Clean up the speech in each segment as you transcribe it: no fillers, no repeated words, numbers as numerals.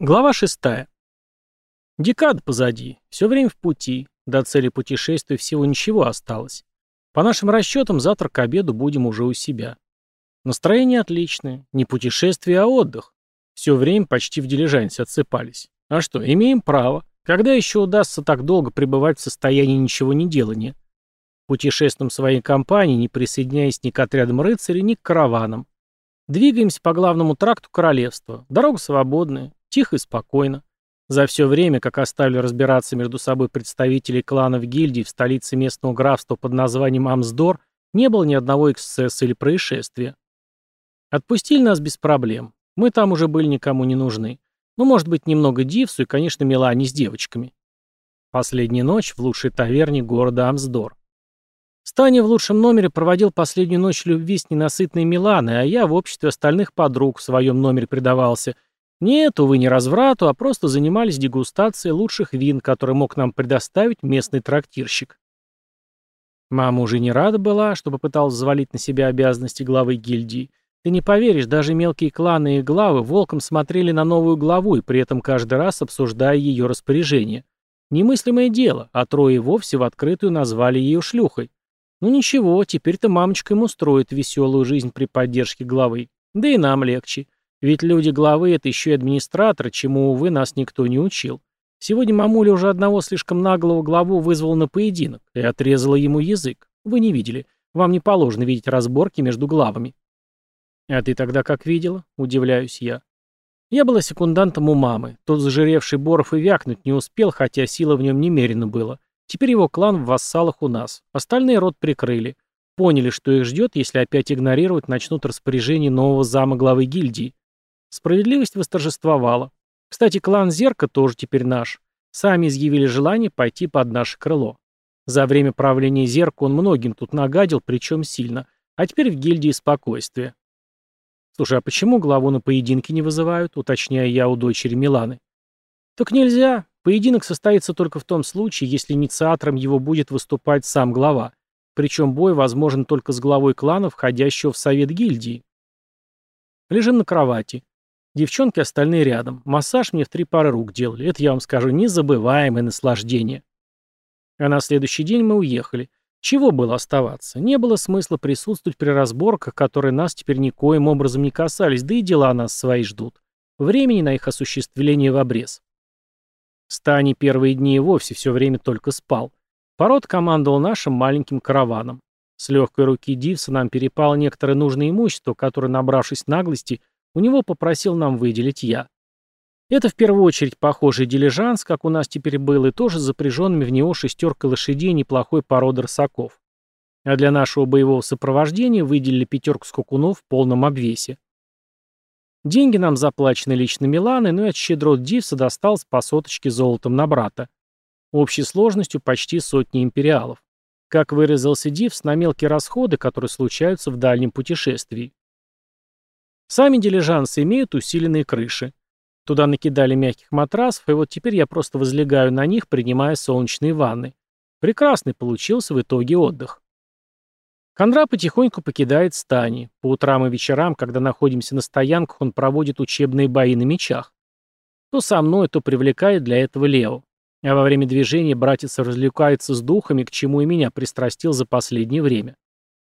Глава 6. Декада позади, все время в пути, до цели путешествия всего ничего осталось. По нашим расчетам, завтра к обеду будем уже у себя. Настроение отличное, не путешествие, а отдых. Все время почти в дилижансе отсыпались. А что, имеем право. Когда еще удастся так долго пребывать в состоянии ничего не делания? Путешествуем своей компанией, не присоединяясь ни к отрядам рыцарей, ни к караванам. Двигаемся по главному тракту королевства. Дорога свободная, тихо и спокойно. За все время, как оставили разбираться между собой представителей кланов гильдий в столице местного графства под названием Амсдор, не было ни одного эксцесса или происшествия. Отпустили нас без проблем. Мы там уже были никому не нужны. Ну, может быть, немного Дивсу и, конечно, Мелани с девочками. Последняя ночь в лучшей таверне города Амсдор. Таня в лучшем номере проводил последнюю ночь любви с ненасытной Миланой, а я в обществе остальных подруг в своем номере предавался. Нет, увы, не разврату, а просто занимались дегустацией лучших вин, которые мог нам предоставить местный трактирщик. Мама уже не рада была, что попыталась взвалить на себя обязанности главы гильдии. Ты не поверишь, даже мелкие кланы и главы волком смотрели на новую главу и при этом каждый раз обсуждая ее распоряжение. Немыслимое дело, а трое вовсе в открытую назвали ее шлюхой. Ну ничего, теперь-то мамочка им устроит веселую жизнь при поддержке главы. Да и нам легче. Ведь люди главы — это еще и администраторы, чему, увы, нас никто не учил. Сегодня мамуля уже одного слишком наглого главу вызвала на поединок и отрезала ему язык. Вы не видели. Вам не положено видеть разборки между главами. А ты тогда как видела? Удивляюсь я. Я была секундантом у мамы. Тот зажиревший Боров и вякнуть не успел, хотя сила в нем немерено было. Теперь его клан в вассалах у нас. Остальные рот прикрыли. Поняли, что их ждет, если опять игнорировать начнут распоряжение нового зама главы гильдии. Справедливость восторжествовала. Кстати, клан Зерка тоже теперь наш. Сами изъявили желание пойти под наше крыло. За время правления Зерка он многим тут нагадил, причем сильно. А теперь в гильдии спокойствие. Слушай, а почему главу на поединки не вызывают, уточняю я у дочери Миланы? Так нельзя. Поединок состоится только в том случае, если инициатором его будет выступать сам глава. Причем бой возможен только с главой клана, входящего в совет гильдии. Лежим на кровати. Девчонки остальные рядом. Массаж мне в 3 пары рук делали. Это, я вам скажу, незабываемое наслаждение. А на следующий день мы уехали. Чего было оставаться? Не было смысла присутствовать при разборках, которые нас теперь никоим образом не касались, да и дела нас свои ждут. Времени на их осуществление в обрез. Стани первые дни и вовсе все время только спал. Пород командовал нашим маленьким караваном. С легкой руки Дивса нам перепало некоторое нужное имущество, которое, набравшись наглости, у него попросил нам выделить я. Это в первую очередь похожий дилижанс, как у нас теперь был, и тоже с запряженными в него 6 лошадей неплохой породы рысаков. А для нашего боевого сопровождения выделили 5 скакунов в полном обвесе. Деньги нам заплачены лично Миланой, но и от щедрот Дивса досталось по соточке золотом на брата. Общей сложностью почти 100 империалов. Как выразился Дивс, на мелкие расходы, которые случаются в дальнем путешествии. Сами дилижансы имеют усиленные крыши. Туда накидали мягких матрасов, и вот теперь я просто возлегаю на них, принимая солнечные ванны. Прекрасный получился в итоге отдых. Кондра потихоньку покидает стани. По утрам и вечерам, когда находимся на стоянках, он проводит учебные бои на мечах. То со мной, то привлекает для этого Лео. А во время движения братец развлекается с духами, к чему и меня пристрастил за последнее время.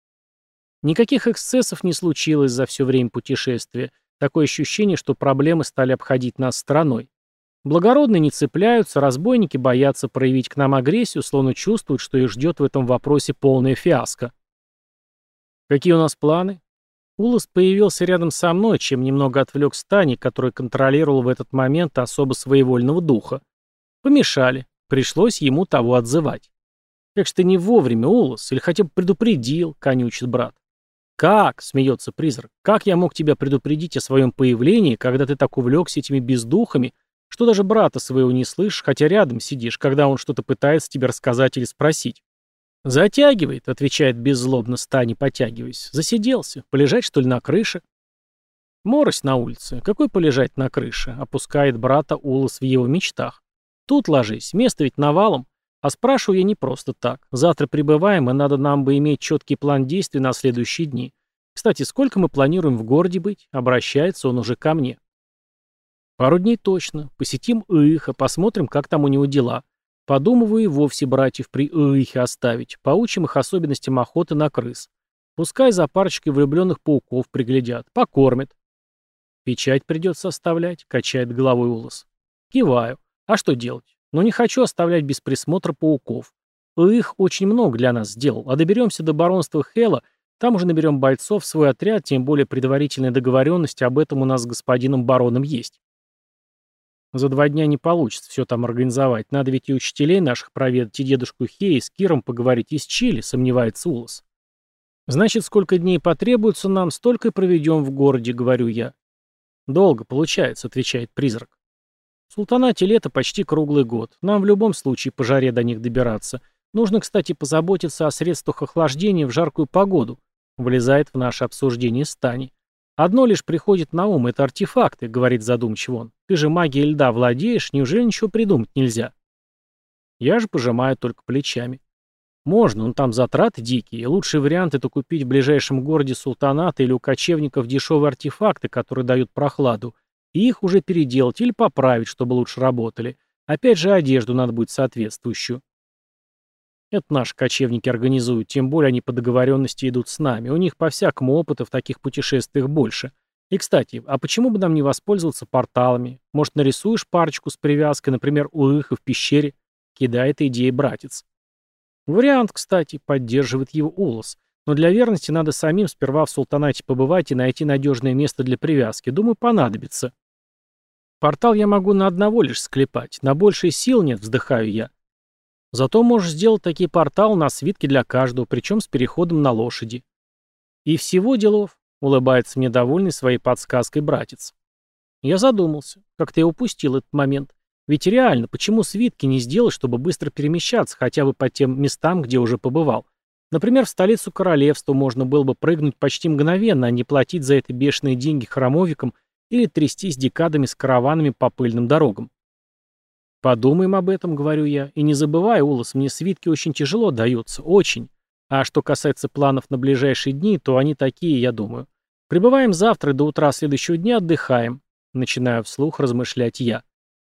Никаких эксцессов не случилось за все время путешествия. Такое ощущение, что проблемы стали обходить нас стороной. Благородные не цепляются, разбойники боятся проявить к нам агрессию, словно чувствуют, что их ждет в этом вопросе полная фиаско. Какие у нас планы? Улас появился рядом со мной, чем немного отвлек Стани, который контролировал в этот момент особо своевольного духа. Помешали. Пришлось ему того отзывать. Как ж ты не вовремя, Улас, или хотя бы предупредил, конючит брат. «Как?» — смеется призрак. «Как я мог тебя предупредить о своем появлении, когда ты так увлекся этими бездухами, что даже брата своего не слышишь, хотя рядом сидишь, когда он что-то пытается тебе рассказать или спросить?» «Затягивает», — отвечает беззлобно Стани, потягиваясь. «Засиделся. Полежать, что ли, на крыше?» «Морось на улице. Какой полежать на крыше?» — опускает брата Улас в его мечтах. «Тут ложись. Место ведь навалом. А спрашиваю я не просто так. Завтра прибываем, и надо нам бы иметь четкий план действий на следующие дни. Кстати, сколько мы планируем в городе быть?» Обращается он уже ко мне. Пару дней точно. Посетим Иыха, посмотрим, как там у него дела. Подумываю и вовсе братьев при Иыхе оставить. Поучим их особенностям охоты на крыс. Пускай за парочкой влюбленных пауков приглядят. Покормят. Печать придется оставлять, качает головой Улас. Киваю. А что делать? Но не хочу оставлять без присмотра пауков. Их очень много для нас сделал. А доберемся до баронства Хела, там уже наберем бойцов в свой отряд, тем более предварительная договоренность об этом у нас с господином бароном есть. За 2 дня не получится все там организовать. Надо ведь и учителей наших проведать, и дедушку Хея, с Киром поговорить, из Чили, сомневается Улас. Значит, сколько дней потребуется нам, столько и проведем в городе, говорю я. Долго получается, отвечает призрак. В султанате лето почти круглый год. Нам в любом случае по жаре до них добираться. Нужно, кстати, позаботиться о средствах охлаждения в жаркую погоду. Влезает в наше обсуждение Стани. Одно лишь приходит на ум — это артефакты, говорит задумчиво он. Ты же магией льда владеешь, неужели ничего придумать нельзя? Я же пожимаю только плечами. Можно, но там затраты дикие. Лучший вариант — это купить в ближайшем городе султаната или у кочевников дешевые артефакты, которые дают прохладу, и их уже переделать или поправить, чтобы лучше работали. Опять же, одежду надо будет соответствующую. Это наши кочевники организуют, тем более они по договоренности идут с нами. У них по-всякому опыта в таких путешествиях больше. И, кстати, а почему бы нам не воспользоваться порталами? Может, нарисуешь парочку с привязкой, например, у их в пещере? Кидает идеей братец. Вариант, кстати, поддерживает его Улас. Но для верности надо самим сперва в султанате побывать и найти надежное место для привязки. Думаю, понадобится. Портал я могу на одного лишь склепать. На большие сил нет, вздыхаю я. Зато можешь сделать такие порталы на свитке для каждого, причем с переходом на лошади. И всего делов, улыбается мне довольный своей подсказкой братец. Я задумался, как-то я упустил этот момент. Ведь реально, почему свитки не сделать, чтобы быстро перемещаться, хотя бы по тем местам, где уже побывал? Например, в столицу королевства можно было бы прыгнуть почти мгновенно, а не платить за это бешеные деньги храмовикам или трястись декадами с караванами по пыльным дорогам. Подумаем об этом, говорю я. И не забывай, Улас, мне свитки очень тяжело даются, очень. А что касается планов на ближайшие дни, то они такие, я думаю. Прибываем завтра и до утра следующего дня отдыхаем. Начинаю вслух размышлять я.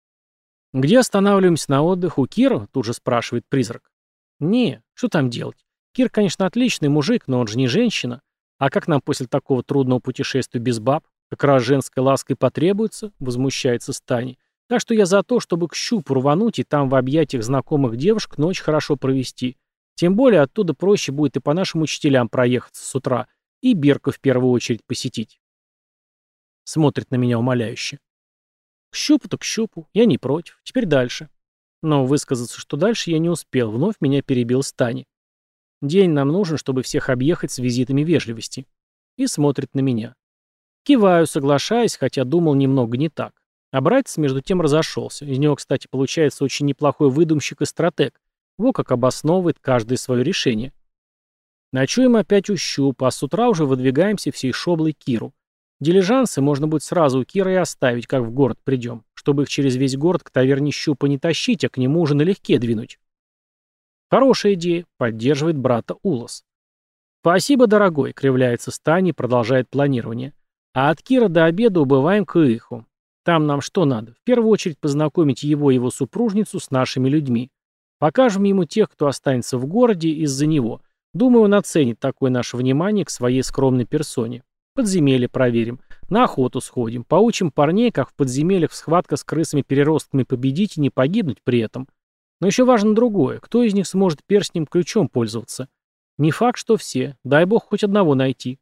Где останавливаемся на отдых? У Кира? Тут же спрашивает призрак. Не, что там делать? Кир, конечно, отличный мужик, но он же не женщина. А как нам после такого трудного путешествия без баб? Как раз женской лаской потребуется, возмущается Стани. Так что я за то, чтобы к щупу рвануть и там в объятиях знакомых девушек ночь хорошо провести. Тем более оттуда проще будет и по нашим учителям проехаться с утра, и Берка в первую очередь посетить. Смотрит на меня умоляюще. К щупу-то к щупу, я не против. Теперь дальше. Но высказаться, что дальше, я не успел, вновь меня перебил Стани. День нам нужен, чтобы всех объехать с визитами вежливости. И смотрит на меня. Киваю, соглашаясь, хотя думал немного не так. А братец между тем разошелся. Из него, кстати, получается очень неплохой выдумщик и стратег. Во как обосновывает каждое свое решение. Ночуем опять у щупа, а с утра уже выдвигаемся всей шоблой к Киру. Дилижансы можно будет сразу у Кира и оставить, как в город придем, чтобы их через весь город к таверне щупа не тащить, а к нему уже налегке двинуть. Хорошая идея, поддерживает брата Улас. Спасибо, дорогой, кривляется Стани и продолжает планирование. А от Кира до обеда убываем к Иху. Там нам что надо? В первую очередь познакомить его и его супружницу с нашими людьми. Покажем ему тех, кто останется в городе из-за него. Думаю, он оценит такое наше внимание к своей скромной персоне. Подземелье проверим. На охоту сходим. Поучим парней, как в подземельях в схватках с крысами-переростками победить и не погибнуть при этом. Но еще важно другое. Кто из них сможет перстнем-ключом пользоваться? Не факт, что все. Дай бог хоть одного найти.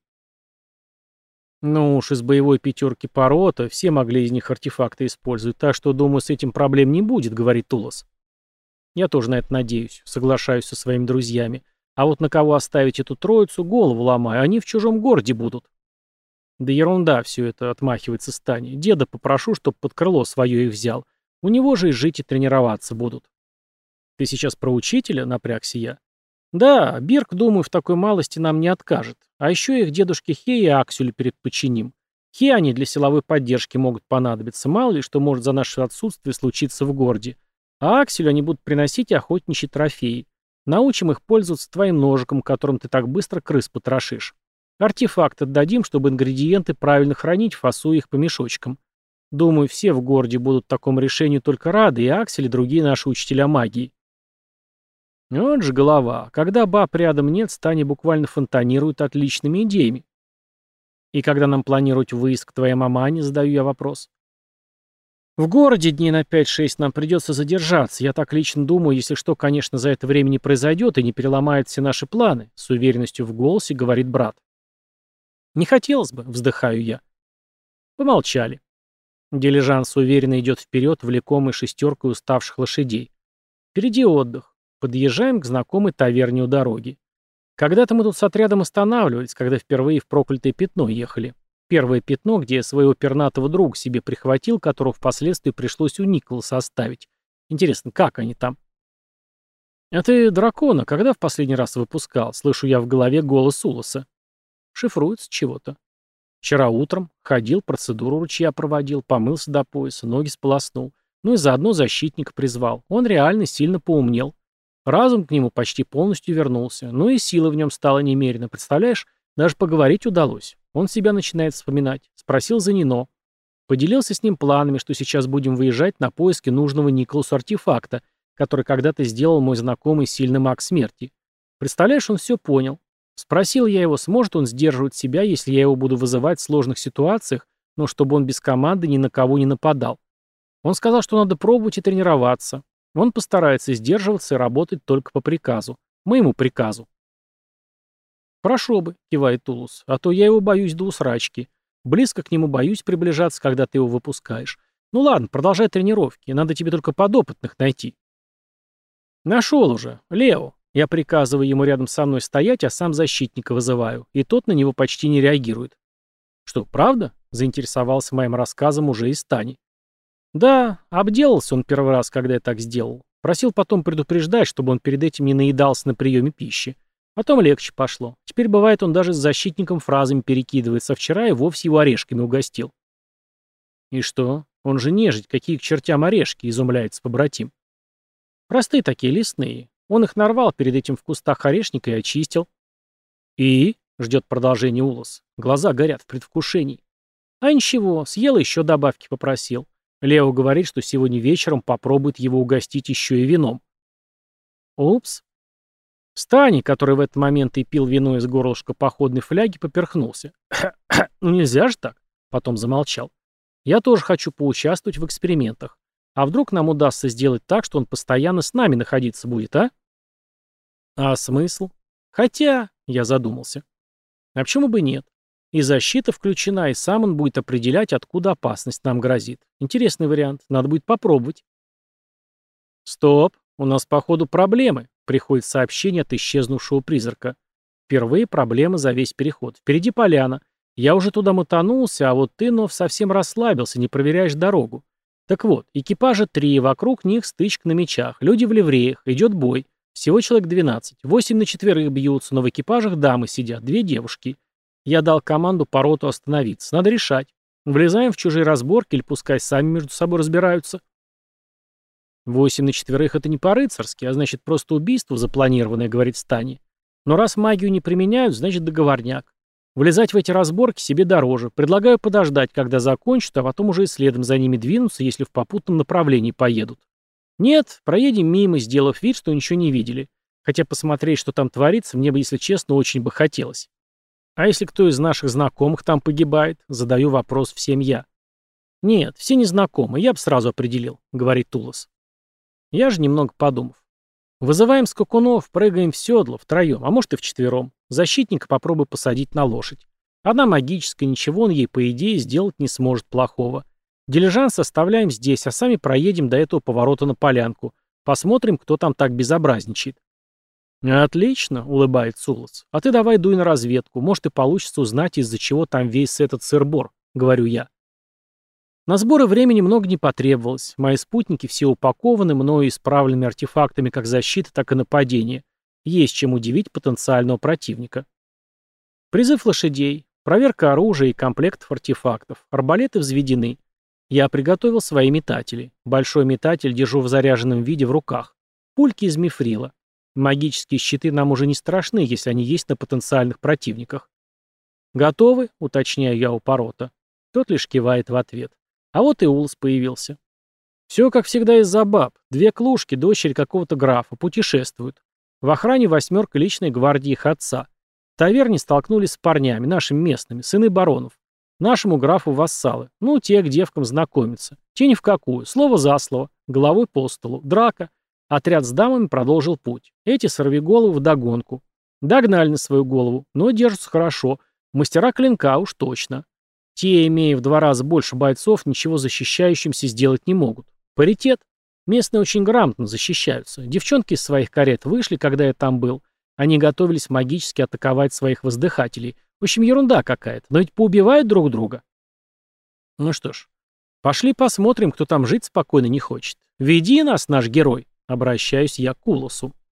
Ну уж из боевой пятерки Парота все могли из них артефакты использовать, так что, думаю, с этим проблем не будет, говорит Улас. Я тоже на это надеюсь, соглашаюсь со своими друзьями. А вот на кого оставить эту троицу, голову ломаю, они в чужом городе будут. Да ерунда все это, отмахивается Стани. Деда попрошу, чтоб под крыло свое их взял. У него же и жить и тренироваться будут. Ты сейчас про учителя, напрягся я. Да, Бирк, думаю, в такой малости нам не откажет. А еще их дедушке Хе и Аксюлю предпочиним. Хе они для силовой поддержки могут понадобиться, мало ли что может за наше отсутствие случиться в городе. А Акселю они будут приносить охотничьи трофеи. Научим их пользоваться твоим ножиком, которым ты так быстро крыс потрошишь. Артефакт отдадим, чтобы ингредиенты правильно хранить, фасуя их по мешочкам. Думаю, все в городе будут такому решению только рады, и Аксель, и другие наши учителя магии. Вот же голова. Когда баб рядом нет, Стани буквально фонтанирует отличными идеями. И когда нам планировать выезд к твоей мамане, задаю я вопрос. В городе дней на 5-6 нам придется задержаться. Я так лично думаю, если что, конечно, за это время не произойдет и не переломает все наши планы, с уверенностью в голосе говорит брат. Не хотелось бы, вздыхаю я. Помолчали. Дилижанс уверенно идет вперед, влекомый шестеркой уставших лошадей. Впереди отдых. Подъезжаем к знакомой таверне у дороги. Когда-то мы тут с отрядом останавливались, когда впервые в проклятое пятно ехали. Первое пятно, где я своего пернатого друга себе прихватил, которого впоследствии пришлось у Николаса оставить. Интересно, как они там? «А ты дракона когда в последний раз выпускал?» Слышу я в голове голос Улоса. Шифруется чего-то. Вчера утром ходил, процедуру ручья проводил, помылся до пояса, ноги сполоснул. Ну и заодно защитника призвал. Он реально сильно поумнел. Разум к нему почти полностью вернулся. Ну и силы в нем стало немерено. Представляешь, даже поговорить удалось. Он себя начинает вспоминать. Спросил за Нино. Поделился с ним планами, что сейчас будем выезжать на поиски нужного Николасу артефакта, который когда-то сделал мой знакомый сильный маг смерти. Представляешь, он все понял. Спросил я его, сможет он сдерживать себя, если я его буду вызывать в сложных ситуациях, но чтобы он без команды ни на кого не нападал. Он сказал, что надо пробовать и тренироваться. Он постарается сдерживаться и работать только по приказу. Моему приказу. «Хорошо бы», — кивает Тулус, — «а то я его боюсь до усрачки. Близко к нему боюсь приближаться, когда ты его выпускаешь. Ну ладно, продолжай тренировки, надо тебе только подопытных найти». «Нашел уже. Лео». Я приказываю ему рядом со мной стоять, а сам защитника вызываю, и тот на него почти не реагирует. «Что, правда?» — заинтересовался моим рассказом уже и Стани. «Да, обделался он первый раз, когда я так сделал. Просил потом предупреждать, чтобы он перед этим не наедался на приеме пищи. Потом легче пошло. Теперь бывает, он даже с защитником фразами перекидывается, а вчера и вовсе его орешками угостил». «И что? Он же нежить, какие к чертям орешки?» — изумляется побратим. «Простые такие, лесные. Он их нарвал перед этим в кустах орешника и очистил». «И?» — ждет продолжение Улас. Глаза горят в предвкушении. «А ничего, съел и еще добавки попросил. Лео говорит, что сегодня вечером попробует его угостить еще и вином». «Упс». Стани, который в этот момент и пил вино из горлышка походной фляги, поперхнулся. «Ну нельзя же так», — потом замолчал. «Я тоже хочу поучаствовать в экспериментах. А вдруг нам удастся сделать так, что он постоянно с нами находиться будет, а?» «А смысл? Хотя...» — я задумался. «А почему бы нет? И защита включена, и сам он будет определять, откуда опасность нам грозит. Интересный вариант. Надо будет попробовать». «Стоп! У нас, походу, проблемы», — приходит сообщение от исчезнувшего призрака. «Впервые проблема за весь переход. Впереди поляна. Я уже туда мотанулся, а вот ты, Нов, совсем расслабился, не проверяешь дорогу. Так вот, экипажа 3, вокруг них стычка на мечах, люди в ливреях, идет бой. Всего человек 12, 8 на 4 бьются, но в экипажах дамы сидят, 2 девушки. Я дал команду по роту остановиться, надо решать. Влезаем в чужие разборки или пускай сами между собой разбираются». 8 на 4 это не по-рыцарски, а значит просто убийство запланированное, говорит Стани. Но раз магию не применяют, значит договорняк. Влезать в эти разборки себе дороже. Предлагаю подождать, когда закончат, а потом уже и следом за ними двинуться, если в попутном направлении поедут. Нет, проедем мимо, сделав вид, что ничего не видели. Хотя посмотреть, что там творится, мне бы, если честно, очень бы хотелось. А если кто из наших знакомых там погибает? Задаю вопрос всем я. Нет, все незнакомые, я бы сразу определил, говорит Тулос. Я же немного подумав. Вызываем скакунов, прыгаем в седло, втроем, а может и вчетвером. Защитника попробуй посадить на лошадь. Она магическая, ничего он ей, по идее, сделать не сможет плохого. Дилижанс оставляем здесь, а сами проедем до этого поворота на полянку. Посмотрим, кто там так безобразничает. «Отлично», — улыбается Улас. «А ты давай дуй на разведку. Может и получится узнать, из-за чего там весь этот сыр-бор», — говорю я. На сборы времени много не потребовалось. Мои спутники все упакованы, мною исправленными артефактами как защиты, так и нападения. Есть чем удивить потенциального противника. Призыв лошадей, проверка оружия и комплектов артефактов. Арбалеты взведены. Я приготовил свои метатели. Большой метатель держу в заряженном виде в руках. Пульки из мифрила. Магические щиты нам уже не страшны, если они есть на потенциальных противниках. «Готовы?» — уточняю я у Порота. Тот лишь кивает в ответ. А вот и Улас появился. Все, как всегда, из-за баб. 2 клушки, дочери какого-то графа, путешествуют. В охране 8 личной гвардии их отца. В таверне столкнулись с парнями, нашими местными, сыны баронов. Нашему графу вассалы. Ну, те к девкам знакомятся. Те ни в какую. Слово за слово. Головой по столу. Драка. Отряд с дамами продолжил путь. Эти сорвиголовы вдогонку. Догнали на свою голову, но держатся хорошо. Мастера клинка уж точно. Те, имея в 2 раза больше бойцов, ничего защищающимся сделать не могут. Паритет. Местные очень грамотно защищаются. Девчонки из своих карет вышли, когда я там был. Они готовились магически атаковать своих воздыхателей. В общем, ерунда какая-то. Но ведь поубивают друг друга. Ну что ж, пошли посмотрим, кто там жить спокойно не хочет. Веди нас, наш герой. Обращаюсь я к Улосу.